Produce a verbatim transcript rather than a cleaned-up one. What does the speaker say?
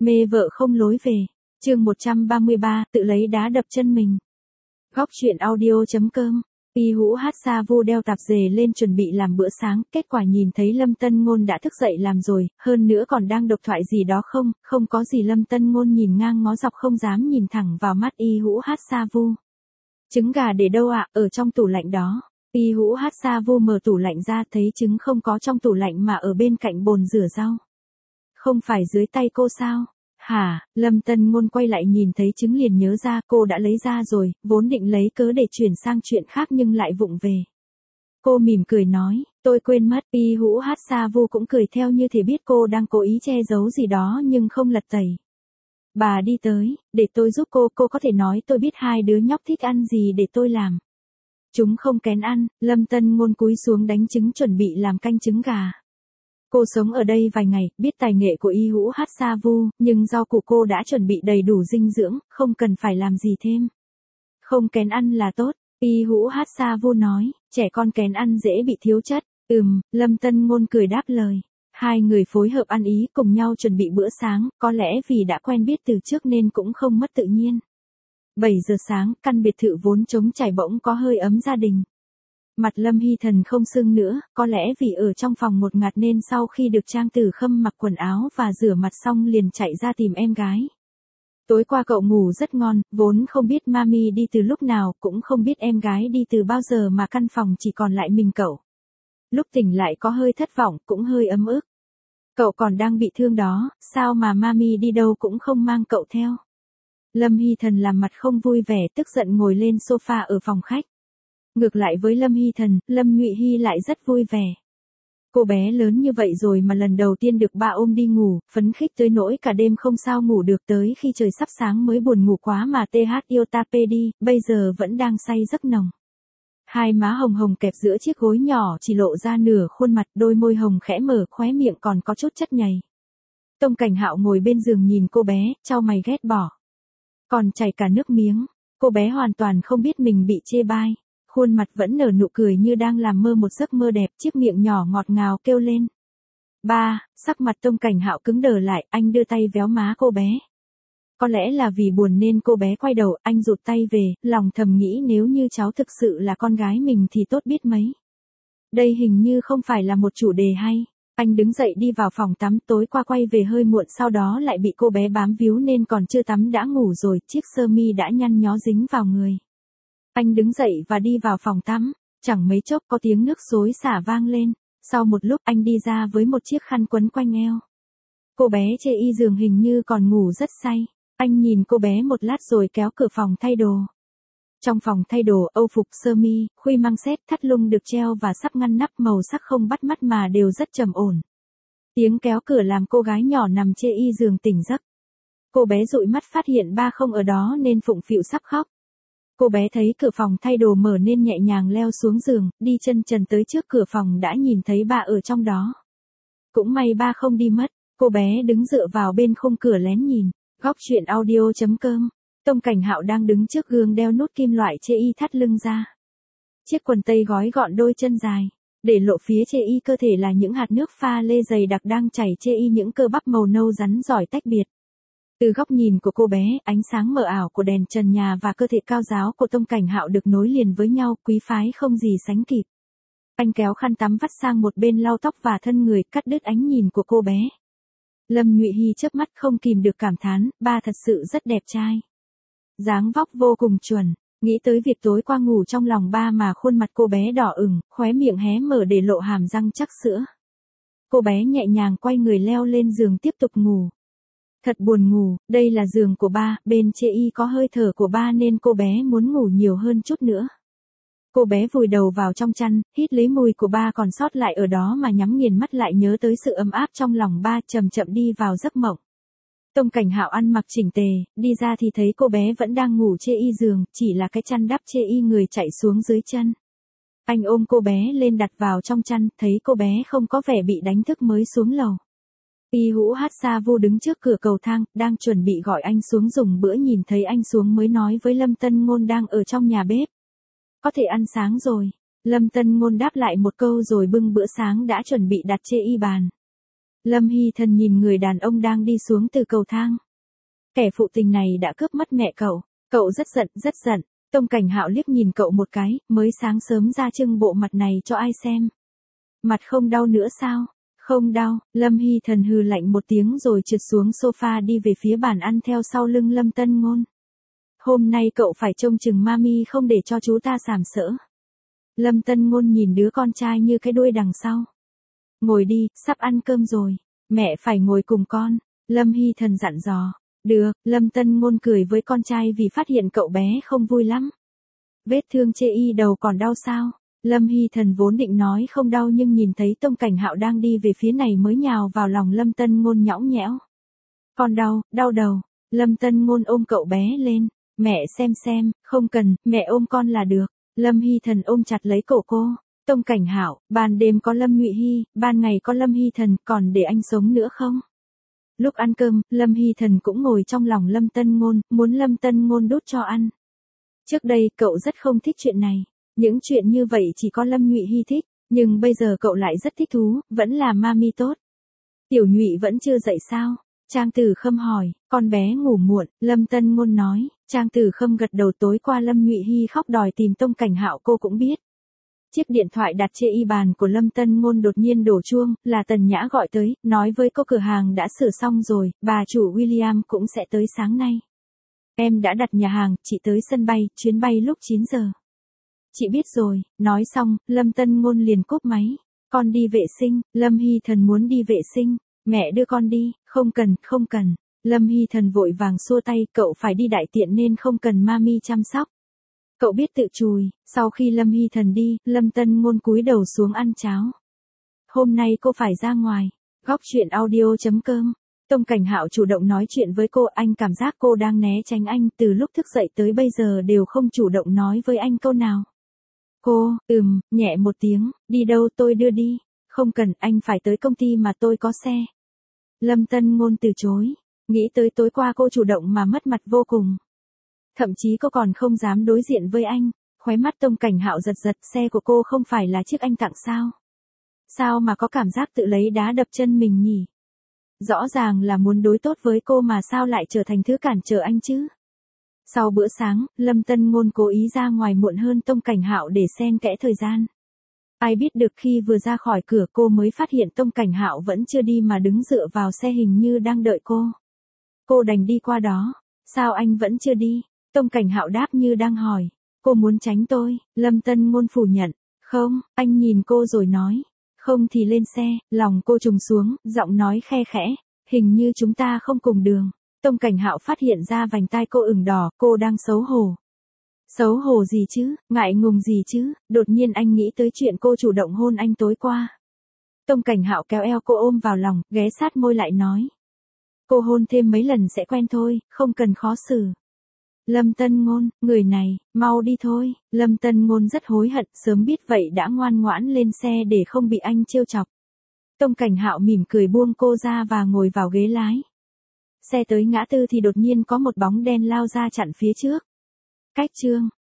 Mê vợ không lối về. Chương một trăm ba mươi ba, tự lấy đá đập chân mình. Góc truyện audio.com. Y Hữu Hát Sa Vu đeo tạp dề lên chuẩn bị làm bữa sáng, kết quả nhìn thấy Lâm Tân Ngôn đã thức dậy làm rồi, hơn nữa còn đang độc thoại gì đó không, không có gì. Lâm Tân Ngôn nhìn ngang ngó dọc không dám nhìn thẳng vào mắt Y Hữu Hát Sa Vu. Trứng gà để đâu ạ? Ở trong tủ lạnh đó. Y Hữu Hát Sa Vu mở tủ lạnh ra thấy trứng không có trong tủ lạnh mà ở bên cạnh bồn rửa rau. Không phải dưới tay cô sao? Hả? Lâm Tân Ngôn quay lại nhìn thấy trứng liền nhớ ra cô đã lấy ra rồi, vốn định lấy cớ để chuyển sang chuyện khác nhưng lại vụng về. Cô mỉm cười nói, tôi quên mất. Y Hữu Hát Sa Vu cũng cười theo như thể biết cô đang cố ý che giấu gì đó nhưng không lật tẩy. Bà đi tới, để tôi giúp cô, cô có thể nói tôi biết hai đứa nhóc thích ăn gì để tôi làm. Chúng không kén ăn. Lâm Tân Ngôn cúi xuống đánh trứng chuẩn bị làm canh trứng gà. Cô sống ở đây vài ngày, biết tài nghệ của Y Hữu Hát Sa Vu, nhưng rau củ cô đã chuẩn bị đầy đủ dinh dưỡng, không cần phải làm gì thêm. Không kén ăn là tốt, Y Hữu Hát Sa Vu nói, trẻ con kén ăn dễ bị thiếu chất. Ừm, Lâm Tân Ngôn cười đáp lời. Hai người phối hợp ăn ý cùng nhau chuẩn bị bữa sáng, có lẽ vì đã quen biết từ trước nên cũng không mất tự nhiên. bảy giờ sáng, căn biệt thự vốn trống trải bỗng có hơi ấm gia đình. Mặt Lâm Hy Thần không sưng nữa, có lẽ vì ở trong phòng một ngạt nên sau khi được Trang Tử Khâm mặc quần áo và rửa mặt xong liền chạy ra tìm em gái. Tối qua cậu ngủ rất ngon, vốn không biết Mami đi từ lúc nào, cũng không biết em gái đi từ bao giờ mà căn phòng chỉ còn lại mình cậu. Lúc tỉnh lại có hơi thất vọng, cũng hơi ấm ức. Cậu còn đang bị thương đó, sao mà Mami đi đâu cũng không mang cậu theo. Lâm Hy Thần làm mặt không vui vẻ, tức giận ngồi lên sofa ở phòng khách. Ngược lại với Lâm Hy Thần, Lâm Nhụy Hy lại rất vui vẻ. Cô bé lớn như vậy rồi mà lần đầu tiên được ba ôm đi ngủ, phấn khích tới nỗi cả đêm không sao ngủ được, tới khi trời sắp sáng mới buồn ngủ quá mà tê hát yêu ta pê đi, bây giờ vẫn đang say giấc nồng. Hai má hồng hồng kẹp giữa chiếc gối nhỏ chỉ lộ ra nửa khuôn mặt, đôi môi hồng khẽ mở, khóe miệng còn có chút chất nhầy. Tông Cảnh Hạo ngồi bên giường nhìn cô bé, chau mày ghét bỏ. Còn chảy cả nước miếng, cô bé hoàn toàn không biết mình bị chê bai. Khuôn mặt vẫn nở nụ cười như đang làm mơ một giấc mơ đẹp, chiếc miệng nhỏ ngọt ngào kêu lên. Ba, sắc mặt Tông Cảnh Hạo cứng đờ lại, anh đưa tay véo má cô bé. Có lẽ là vì buồn nên cô bé quay đầu, anh rụt tay về, lòng thầm nghĩ nếu như cháu thực sự là con gái mình thì tốt biết mấy. Đây hình như không phải là một chủ đề hay. Anh đứng dậy đi vào phòng tắm, tối qua quay về hơi muộn sau đó lại bị cô bé bám víu nên còn chưa tắm đã ngủ rồi, chiếc sơ mi đã nhăn nhó dính vào người. Anh đứng dậy và đi vào phòng tắm, chẳng mấy chốc có tiếng nước xối xả vang lên, sau một lúc anh đi ra với một chiếc khăn quấn quanh eo. Cô bé chê y giường hình như còn ngủ rất say, anh nhìn cô bé một lát rồi kéo cửa phòng thay đồ. Trong phòng thay đồ, âu phục sơ mi, khuy măng xét, thắt lưng được treo và sắp ngăn nắp màu sắc không bắt mắt mà đều rất trầm ổn. Tiếng kéo cửa làm cô gái nhỏ nằm chê y giường tỉnh giấc. Cô bé dụi mắt phát hiện ba không ở đó nên phụng phịu sắp khóc. Cô bé thấy cửa phòng thay đồ mở nên nhẹ nhàng leo xuống giường, đi chân trần tới trước cửa phòng đã nhìn thấy ba ở trong đó. Cũng may ba không đi mất, cô bé đứng dựa vào bên khung cửa lén nhìn. Góc truyện audio.com. Tông Cảnh Hạo đang đứng trước gương đeo nút kim loại chê y thắt lưng ra. Chiếc quần tây gói gọn đôi chân dài, để lộ phía chê y cơ thể là những hạt nước pha lê dày đặc đang chảy chê y những cơ bắp màu nâu rắn giỏi tách biệt. Từ góc nhìn của cô bé, ánh sáng mờ ảo của đèn trần nhà và cơ thể cao ráo của Tông Cảnh Hạo được nối liền với nhau, quý phái không gì sánh kịp. Anh kéo khăn tắm vắt sang một bên lau tóc và thân người, cắt đứt ánh nhìn của cô bé. Lâm Nhụy Hy chớp mắt không kìm được cảm thán, ba thật sự rất đẹp trai. Dáng vóc vô cùng chuẩn, nghĩ tới việc tối qua ngủ trong lòng ba mà khuôn mặt cô bé đỏ ửng, khóe miệng hé mở để lộ hàm răng chắc sữa. Cô bé nhẹ nhàng quay người leo lên giường tiếp tục ngủ. Thật buồn ngủ, đây là giường của ba, bên chê y có hơi thở của ba nên cô bé muốn ngủ nhiều hơn chút nữa. Cô bé vùi đầu vào trong chăn, hít lấy mùi của ba còn sót lại ở đó mà nhắm nghiền mắt lại nhớ tới sự ấm áp trong lòng ba, chậm chậm đi vào giấc mộng. Tông Cảnh Hạo ăn mặc chỉnh tề, đi ra thì thấy cô bé vẫn đang ngủ chê y giường, chỉ là cái chăn đắp chê y người chạy xuống dưới chân. Anh ôm cô bé lên đặt vào trong chăn, thấy cô bé không có vẻ bị đánh thức mới xuống lầu. Y Hữu Hát Sa Vu đứng trước cửa cầu thang, đang chuẩn bị gọi anh xuống dùng bữa, nhìn thấy anh xuống mới nói với Lâm Tân Ngôn đang ở trong nhà bếp. Có thể ăn sáng rồi. Lâm Tân Ngôn đáp lại một câu rồi bưng bữa sáng đã chuẩn bị đặt chê y bàn. Lâm Hy Thần nhìn người đàn ông đang đi xuống từ cầu thang. Kẻ phụ tình này đã cướp mất mẹ cậu, cậu rất giận, rất giận. Tông Cảnh Hạo liếc nhìn cậu một cái, mới sáng sớm ra trưng bộ mặt này cho ai xem. Mặt không đau nữa sao? Không đau, Lâm Hy Thần hừ lạnh một tiếng rồi trượt xuống sofa đi về phía bàn ăn theo sau lưng Lâm Tân Ngôn. Hôm nay cậu phải trông chừng mami không để cho chú ta sàm sỡ. Lâm Tân Ngôn nhìn đứa con trai như cái đuôi đằng sau. Ngồi đi, sắp ăn cơm rồi. Mẹ phải ngồi cùng con. Lâm Hy Thần dặn dò. Được, Lâm Tân Ngôn cười với con trai vì phát hiện cậu bé không vui lắm. Vết thương chê y đầu còn đau sao? Lâm Hy Thần vốn định nói không đau nhưng nhìn thấy Tông Cảnh Hạo đang đi về phía này mới nhào vào lòng Lâm Tân Ngôn nhõng nhẽo. Con đau, đau đầu. Lâm Tân Ngôn ôm cậu bé lên. Mẹ xem xem, không cần, mẹ ôm con là được. Lâm Hy Thần ôm chặt lấy cổ cô. Tông Cảnh Hạo, ban đêm có Lâm Nhụy Hy, ban ngày có Lâm Hy Thần, còn để anh sống nữa không? Lúc ăn cơm, Lâm Hy Thần cũng ngồi trong lòng Lâm Tân Ngôn, muốn Lâm Tân Ngôn đút cho ăn. Trước đây cậu rất không thích chuyện này. Những chuyện như vậy chỉ có Lâm Nhụy Hy thích, nhưng bây giờ cậu lại rất thích thú, vẫn là mami tốt. Tiểu Nhụy vẫn chưa dậy sao? Trang Tử Khâm hỏi, con bé ngủ muộn, Lâm Tân Ngôn nói. Trang Tử Khâm gật đầu. Tối qua Lâm Nhụy Hy khóc đòi tìm Tông Cảnh Hạo cô cũng biết. Chiếc điện thoại đặt trên y bàn của Lâm Tân Ngôn đột nhiên đổ chuông, là Tần Nhã gọi tới, nói với cô cửa hàng đã sửa xong rồi, bà chủ William cũng sẽ tới sáng nay. Em đã đặt nhà hàng, chị tới sân bay, chuyến bay lúc chín giờ. Chị biết rồi, nói xong, Lâm Tân Ngôn liền cúp máy. Con đi vệ sinh, Lâm Hy Thần muốn đi vệ sinh, mẹ đưa con đi, không cần, không cần. Lâm Hy Thần vội vàng xua tay, cậu phải đi đại tiện nên không cần mami chăm sóc. Cậu biết tự chùi. Sau khi Lâm Hy Thần đi, Lâm Tân Ngôn cúi đầu xuống ăn cháo. Hôm nay cô phải ra ngoài. Góc chuyện audio chấm com. Tông Cảnh Hạo chủ động nói chuyện với cô, anh cảm giác cô đang né tránh anh, từ lúc thức dậy tới bây giờ đều không chủ động nói với anh câu nào. Cô, ừm, nhẹ một tiếng, đi đâu tôi đưa đi. Không cần, anh phải tới công ty mà tôi có xe. Lâm Tân Ngôn từ chối. Nghĩ tới tối qua cô chủ động mà mất mặt vô cùng. Thậm chí cô còn không dám đối diện với anh. Khóe mắt Tông Cảnh Hạo giật giật, xe của cô không phải là chiếc anh tặng sao? Sao mà có cảm giác tự lấy đá đập chân mình nhỉ? Rõ ràng là muốn đối tốt với cô mà sao lại trở thành thứ cản trở anh chứ? Sau bữa sáng, Lâm Tân Ngôn cố ý ra ngoài muộn hơn Tông Cảnh Hạo để xen kẽ thời gian. Ai biết được khi vừa ra khỏi cửa cô mới phát hiện Tông Cảnh Hạo vẫn chưa đi mà đứng dựa vào xe hình như đang đợi cô. Cô đành đi qua đó. Sao anh vẫn chưa đi? Tông Cảnh Hạo đáp như đang hỏi. Cô muốn tránh tôi, Lâm Tân Ngôn phủ nhận. Không, anh nhìn cô rồi nói. Không thì lên xe, lòng cô trùng xuống, giọng nói khe khẽ. Hình như chúng ta không cùng đường. Tông Cảnh Hạo phát hiện ra vành tai cô ửng đỏ, cô đang xấu hổ. Xấu hổ gì chứ, ngại ngùng gì chứ, đột nhiên anh nghĩ tới chuyện cô chủ động hôn anh tối qua. Tông Cảnh Hạo kéo eo cô ôm vào lòng, ghé sát môi lại nói. Cô hôn thêm mấy lần sẽ quen thôi, không cần khó xử. Lâm Tân Ngôn, người này, mau đi thôi. Lâm Tân Ngôn rất hối hận, sớm biết vậy đã ngoan ngoãn lên xe để không bị anh trêu chọc. Tông Cảnh Hạo mỉm cười buông cô ra và ngồi vào ghế lái. Xe tới ngã tư thì đột nhiên có một bóng đen lao ra chặn phía trước. Cách chương